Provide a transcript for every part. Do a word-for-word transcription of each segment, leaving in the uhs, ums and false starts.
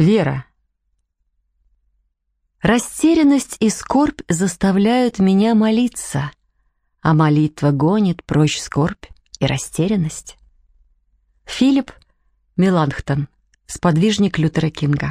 Вера. Растерянность и скорбь заставляют меня молиться, а молитва гонит прочь скорбь и растерянность. Филипп Меланхтон, сподвижник Лютера Кинга.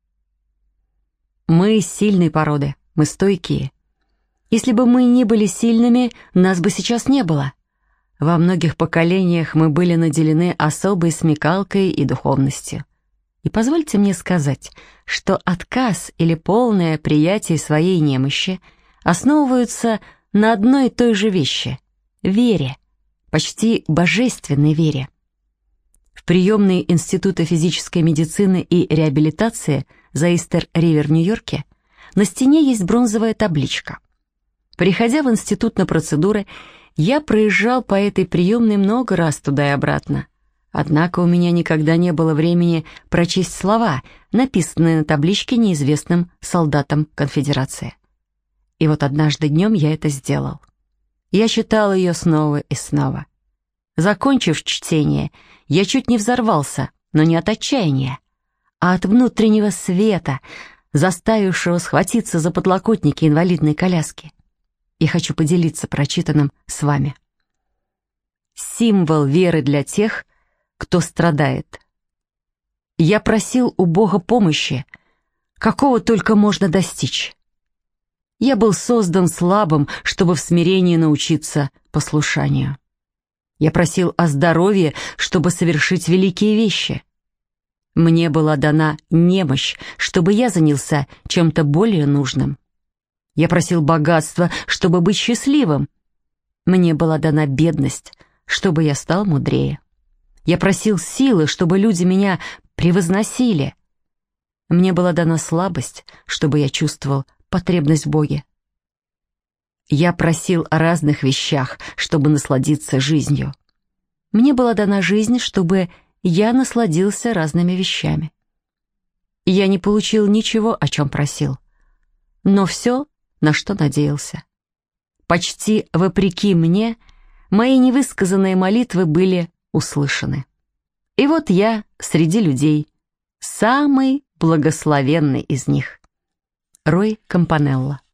Мы сильной породы, мы стойкие. Если бы мы не были сильными, нас бы сейчас не было. Во многих поколениях мы были наделены особой смекалкой и духовностью. И позвольте мне сказать, что отказ или полное приятие своей немощи основываются на одной и той же вещи — вере, почти божественной вере. В приемной Института физической медицины и реабилитации за Истер-Ривер в Нью-Йорке на стене есть бронзовая табличка. Приходя в институт на процедуры, я проезжал по этой приемной много раз туда и обратно. Однако у меня никогда не было времени прочесть слова, написанные на табличке неизвестным солдатом конфедерации. И вот однажды днем я это сделал. Я читал ее снова и снова. Закончив чтение, я чуть не взорвался, но не от отчаяния, а от внутреннего света, заставившего схватиться за подлокотники инвалидной коляски. Я хочу поделиться прочитанным с вами. Символ веры для тех, кто страдает. Я просил у Бога помощи, какого только можно достичь. Я был создан слабым, чтобы в смирении научиться послушанию. Я просил о здоровье, чтобы совершить великие вещи. Мне была дана немощь, чтобы я занялся чем-то более нужным. Я просил богатства, чтобы быть счастливым. Мне была дана бедность, чтобы я стал мудрее. Я просил силы, чтобы люди меня превозносили. Мне была дана слабость, чтобы я чувствовал потребность в Боге. Я просил о разных вещах, чтобы насладиться жизнью. Мне была дана жизнь, чтобы я насладился разными вещами. Я не получил ничего, о чем просил, но все, на что надеялся. Почти вопреки мне, мои невысказанные молитвы были услышаны. И вот я среди людей, самый благословенный из них. Рой Кампанелло.